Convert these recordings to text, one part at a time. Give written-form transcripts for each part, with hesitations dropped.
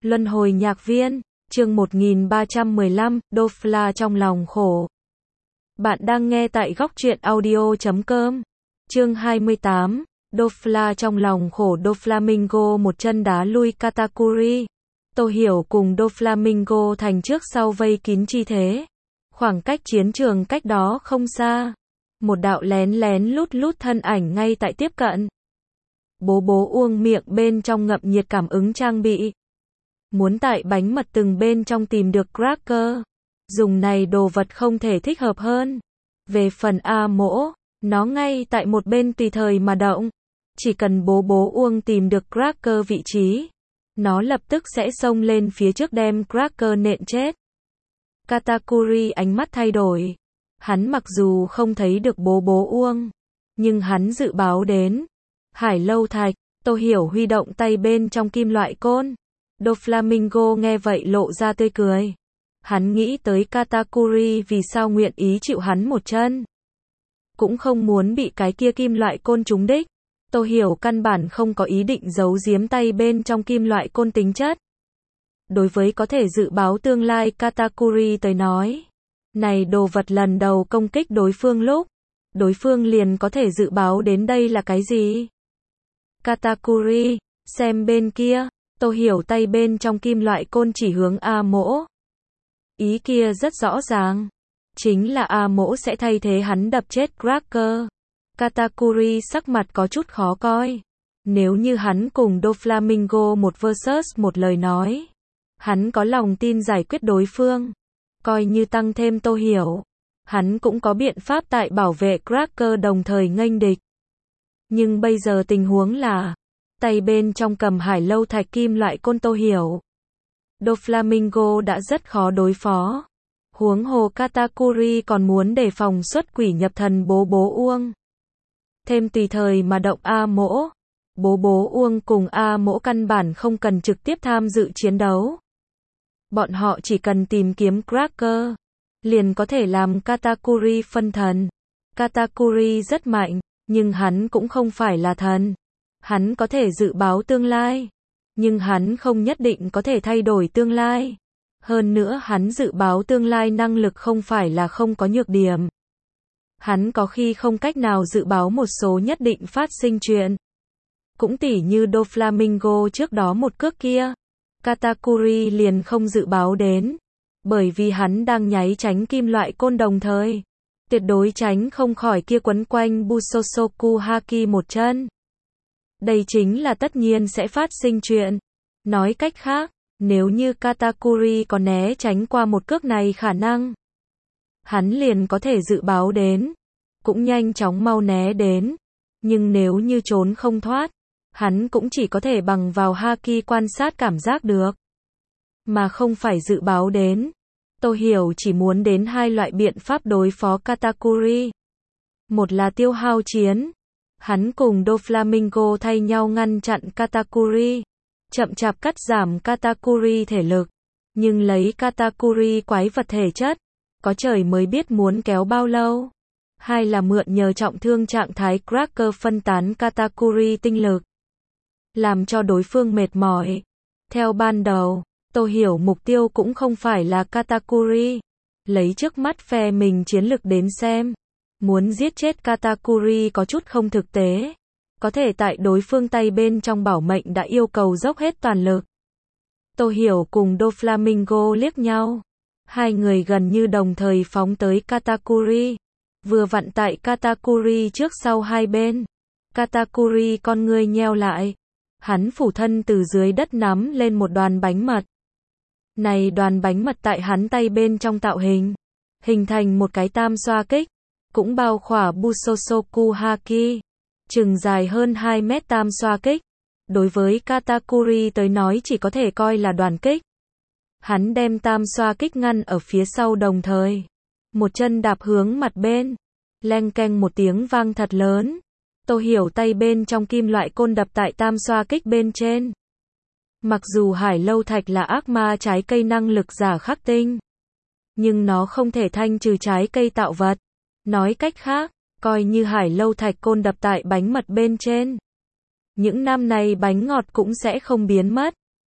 Luân hồi nhạc viên, chương 1315, Dofla trong lòng khổ. Bạn đang nghe tại góc truyện audio.com. Chương 28, Dofla trong lòng khổ. Doflamingo một chân đá lui Katakuri. Tô Hiểu cùng Doflamingo thành trước sau vây kín chi thế. Khoảng cách chiến trường cách đó không xa. Một đạo lén lén lút lút thân ảnh ngay tại tiếp cận. Bố bố uông miệng bên trong ngậm nhiệt cảm ứng trang bị. Muốn tại bánh mật từng bên trong tìm được cracker. Dùng này đồ vật không thể thích hợp hơn. Về phần A Mỗ, nó ngay tại một bên tùy thời mà động. Chỉ cần bố bố uông tìm được cracker vị trí, nó lập tức sẽ xông lên phía trước đem cracker nện chết. Katakuri ánh mắt thay đổi. Hắn mặc dù không thấy được bố bố uông, nhưng hắn dự báo đến. Hải Lâu Thạch, Tô Hiểu huy động tay bên trong kim loại côn. Doflamingo nghe vậy lộ ra tươi cười. Hắn nghĩ tới Katakuri vì sao nguyện ý chịu hắn một chân. Cũng không muốn bị cái kia kim loại côn trúng đích. Tô Hiểu căn bản không có ý định giấu giếm tay bên trong kim loại côn tính chất. Đối với có thể dự báo tương lai Katakuri tới nói, này đồ vật lần đầu công kích đối phương lúc, đối phương liền có thể dự báo đến đây là cái gì. Katakuri, xem bên kia. Tô Hiểu tay bên trong kim loại côn chỉ hướng A Mỗ. Ý kia rất rõ ràng. Chính là A Mỗ sẽ thay thế hắn đập chết cracker. Katakuri sắc mặt có chút khó coi. Nếu như hắn cùng Doflamingo một versus một lời nói, hắn có lòng tin giải quyết đối phương. Coi như tăng thêm Tô Hiểu, hắn cũng có biện pháp tại bảo vệ cracker đồng thời nghênh địch. Nhưng bây giờ tình huống là tay bên trong cầm Hải Lâu Thạch kim loại côn. Tô Hiểu, Doflamingo đã rất khó đối phó. Huống hồ Katakuri còn muốn đề phòng xuất quỷ nhập thần bố bố uông. Thêm tùy thời mà động A Mỗ. Bố bố uông cùng A Mỗ căn bản không cần trực tiếp tham dự chiến đấu. Bọn họ chỉ cần tìm kiếm cracker, liền có thể làm Katakuri phân thần. Katakuri rất mạnh, nhưng hắn cũng không phải là thần. Hắn có thể dự báo tương lai, nhưng hắn không nhất định có thể thay đổi tương lai. Hơn nữa hắn dự báo tương lai năng lực không phải là không có nhược điểm. Hắn có khi không cách nào dự báo một số nhất định phát sinh chuyện. Cũng tỉ như Doflamingo trước đó một cước kia, Katakuri liền không dự báo đến, bởi vì hắn đang nháy tránh kim loại côn đồng thời. Tuyệt đối tránh không khỏi kia quấn quanh Busosoku Haki một chân. Đây chính là tất nhiên sẽ phát sinh chuyện. Nói cách khác, nếu như Katakuri có né tránh qua một cước này khả năng, hắn liền có thể dự báo đến, cũng nhanh chóng mau né đến. Nhưng nếu như trốn không thoát, hắn cũng chỉ có thể bằng vào Haki quan sát cảm giác được, mà không phải dự báo đến. Tô Hiểu chỉ muốn đến hai loại biện pháp đối phó Katakuri. Một là tiêu hao chiến. Hắn cùng Doflamingo thay nhau ngăn chặn Katakuri, chậm chạp cắt giảm Katakuri thể lực. Nhưng lấy Katakuri quái vật thể chất, có trời mới biết muốn kéo bao lâu. Hai là mượn nhờ trọng thương trạng thái cracker phân tán Katakuri tinh lực, làm cho đối phương mệt mỏi. Theo ban đầu, Tô Hiểu mục tiêu cũng không phải là Katakuri. Lấy trước mắt phe mình chiến lực đến xem, muốn giết chết Katakuri có chút không thực tế. Có thể tại đối phương tay bên trong bảo mệnh đã yêu cầu dốc hết toàn lực. Tô Hiểu cùng Doflamingo liếc nhau. Hai người gần như đồng thời phóng tới Katakuri. Vừa vặn tại Katakuri trước sau hai bên. Katakuri con ngươi nheo lại. Hắn phủ thân từ dưới đất nắm lên một đoàn bánh mật. Này đoàn bánh mật tại hắn tay bên trong tạo hình thành một cái tam xoa kích, cũng bao khỏa Busosoku Haki, chừng dài hơn 2 mét tam xoa kích. Đối với Katakuri tới nói chỉ có thể coi là đoàn kích. Hắn đem tam xoa kích ngăn ở phía sau đồng thời, một chân đạp hướng mặt bên, leng keng một tiếng vang thật lớn. Tô Hiểu tay bên trong kim loại côn đập tại tam xoa kích bên trên. Mặc dù Hải Lâu Thạch là ác ma trái cây năng lực giả khắc tinh, nhưng nó không thể thanh trừ trái cây tạo vật. Nói cách khác, coi như Hải Lâu Thạch côn đập tại bánh mật bên trên, những năm này bánh ngọt cũng sẽ không biến mất.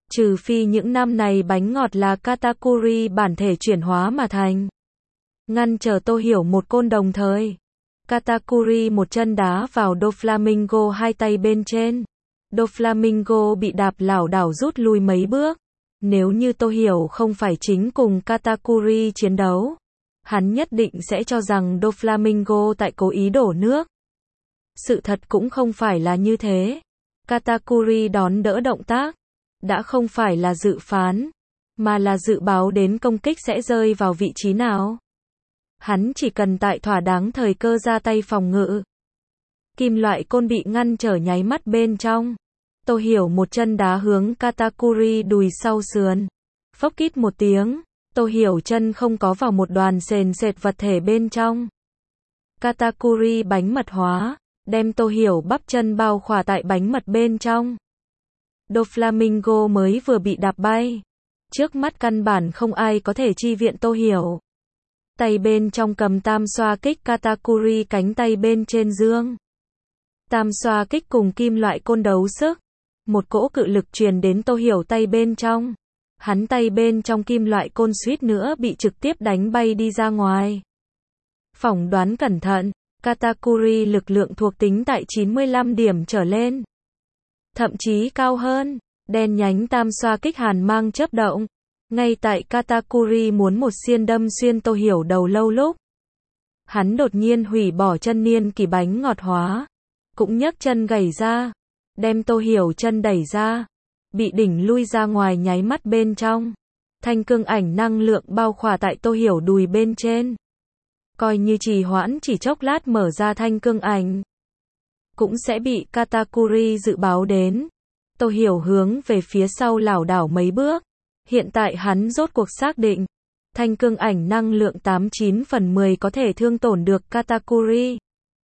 Trừ phi những năm này bánh ngọt là Katakuri bản thể chuyển hóa mà thành. Ngăn trở Tô Hiểu một côn đồng thời. Katakuri một chân đá vào Doflamingo hai tay bên trên. Doflamingo bị đạp lảo đảo rút lui mấy bước. Nếu như Tô Hiểu không phải chính cùng Katakuri chiến đấu, hắn nhất định sẽ cho rằng Doflamingo tại cố ý đổ nước. Sự thật cũng không phải là như thế. Katakuri đón đỡ động tác, đã không phải là dự phán, mà là dự báo đến công kích sẽ rơi vào vị trí nào. Hắn chỉ cần tại thỏa đáng thời cơ ra tay phòng ngự. Kim loại côn bị ngăn trở nháy mắt bên trong. Tô Hiểu một chân đá hướng Katakuri đùi sau sườn. Phốc kít một tiếng, Tô Hiểu chân không có vào một đoàn sền sệt vật thể bên trong. Katakuri bánh mật hóa, đem Tô Hiểu bắp chân bao khỏa tại bánh mật bên trong. Doflamingo mới vừa bị đạp bay. Trước mắt căn bản không ai có thể chi viện Tô Hiểu. Tay bên trong cầm tam xoa kích Katakuri cánh tay bên trên dương. Tam xoa kích cùng kim loại côn đấu sức. Một cỗ cự lực truyền đến Tô Hiểu tay bên trong. Hắn tay bên trong kim loại côn suýt nữa bị trực tiếp đánh bay đi ra ngoài. Phỏng đoán cẩn thận, Katakuri lực lượng thuộc tính tại 95 điểm trở lên. Thậm chí cao hơn, đen nhánh tam xoa kích hàn mang chớp động. Ngay tại Katakuri muốn một xiên đâm xuyên Tô Hiểu đầu lâu lúc. Hắn đột nhiên hủy bỏ chân niên kỳ bánh ngọt hóa. Cũng nhấc chân gảy ra. Đem Tô Hiểu chân đẩy ra. Bị đỉnh lui ra ngoài nháy mắt bên trong. Thanh cương ảnh năng lượng bao khỏa tại Tô Hiểu đùi bên trên. Coi như trì hoãn chỉ chốc lát mở ra thanh cương ảnh. Cũng sẽ bị Katakuri dự báo đến. Tô Hiểu hướng về phía sau lảo đảo mấy bước. Hiện tại hắn rốt cuộc xác định. Thanh cương ảnh năng lượng 89/10 có thể thương tổn được Katakuri.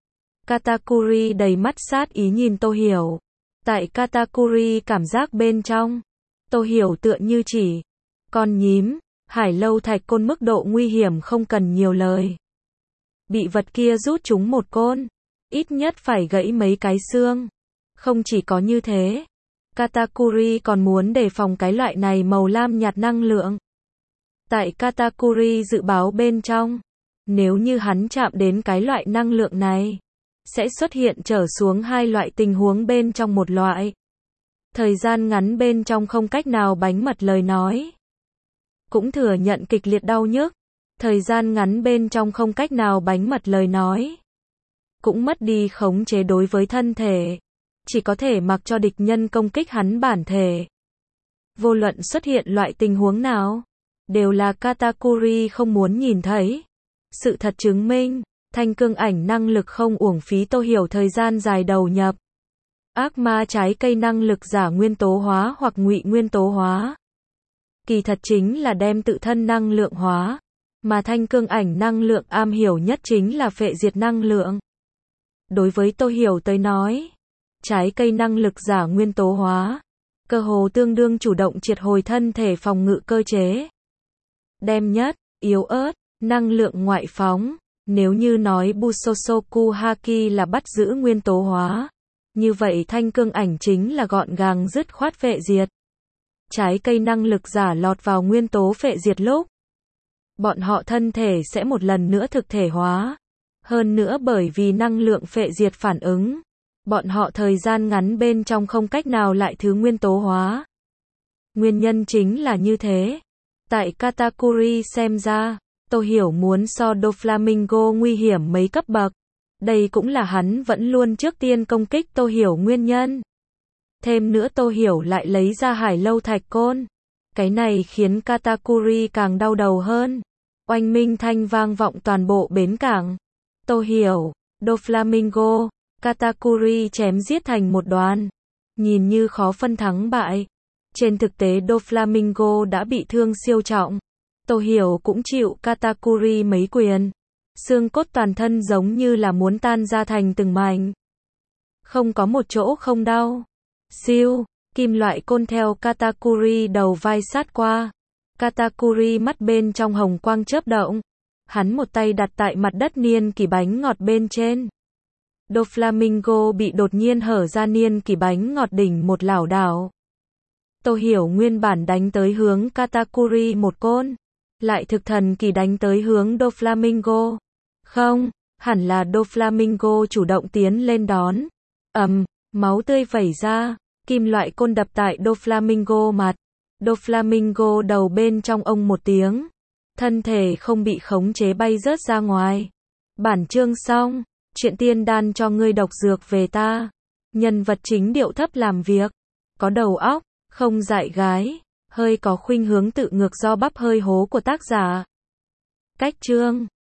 Katakuri đầy mắt sát ý nhìn Tô Hiểu. Tại Katakuri cảm giác bên trong. Tô Hiểu tựa như chỉ. Con nhím, hải lâu thạch côn mức độ nguy hiểm không cần nhiều lời. Bị vật kia rút trúng một côn. Ít nhất phải gãy mấy cái xương. Không chỉ có như thế. Katakuri còn muốn đề phòng cái loại này màu lam nhạt năng lượng. Tại Katakuri dự báo bên trong. Nếu như hắn chạm đến cái loại năng lượng này. Sẽ xuất hiện trở xuống hai loại tình huống bên trong một loại. Thời gian ngắn bên trong không cách nào bánh mật lời nói. Cũng thừa nhận kịch liệt đau nhức. Thời gian ngắn bên trong không cách nào bánh mật lời nói. Cũng mất đi khống chế đối với thân thể. Chỉ có thể mặc cho địch nhân công kích hắn bản thể. Vô luận xuất hiện loại tình huống nào. Đều là Katakuri không muốn nhìn thấy. Sự thật chứng minh. Thanh cương ảnh năng lực không uổng phí Tô Hiểu thời gian dài đầu nhập. Ác ma trái cây năng lực giả nguyên tố hóa hoặc ngụy nguyên tố hóa. Kỳ thật chính là đem tự thân năng lượng hóa. Mà thanh cương ảnh năng lượng am hiểu nhất chính là phệ diệt năng lượng. Đối với Tô Hiểu tới nói, trái cây năng lực giả nguyên tố hóa, cơ hồ tương đương chủ động triệt hồi thân thể phòng ngự cơ chế. Đem nhất, yếu ớt, năng lượng ngoại phóng. Nếu như nói Busosoku Haki là bắt giữ nguyên tố hóa, như vậy thanh cương ảnh chính là gọn gàng dứt khoát phệ diệt. Trái cây năng lực giả lọt vào nguyên tố phệ diệt lúc, bọn họ thân thể sẽ một lần nữa thực thể hóa. Hơn nữa bởi vì năng lượng phệ diệt phản ứng, bọn họ thời gian ngắn bên trong không cách nào lại thứ nguyên tố hóa. Nguyên nhân chính là như thế. Tại Katakuri xem ra, Tô Hiểu muốn so Doflamingo nguy hiểm mấy cấp bậc. Đây cũng là hắn vẫn luôn trước tiên công kích Tô Hiểu nguyên nhân. Thêm nữa Tô Hiểu lại lấy ra hải lâu thạch côn. Cái này khiến Katakuri càng đau đầu hơn. Oanh minh thanh vang vọng toàn bộ bến cảng. Tô Hiểu, Doflamingo, Katakuri chém giết thành một đoàn. Nhìn như khó phân thắng bại. Trên thực tế Doflamingo đã bị thương siêu trọng. Tô Hiểu cũng chịu Katakuri mấy quyền. Xương cốt toàn thân giống như là muốn tan ra thành từng mảnh. Không có một chỗ không đau. Siêu, kim loại côn theo Katakuri đầu vai sát qua. Katakuri mắt bên trong hồng quang chớp động. Hắn một tay đặt tại mặt đất niên kỳ bánh ngọt bên trên. Doflamingo bị đột nhiên hở ra niên kỳ bánh ngọt đỉnh một lảo đảo. Tô Hiểu nguyên bản đánh tới hướng Katakuri một côn, lại thực thần kỳ đánh tới hướng Doflamingo. Không, hẳn là Doflamingo chủ động tiến lên đón. Máu tươi vẩy ra, kim loại côn đập tại Doflamingo mặt. Doflamingo đầu bên trong ông một tiếng, thân thể không bị khống chế bay rớt ra ngoài. Bản chương xong, chuyện tiên đan cho ngươi độc dược về ta. Nhân vật chính điệu thấp làm việc, có đầu óc, không dại gái, hơi có khuynh hướng tự ngược do bắp hơi hố của tác giả. Cách chương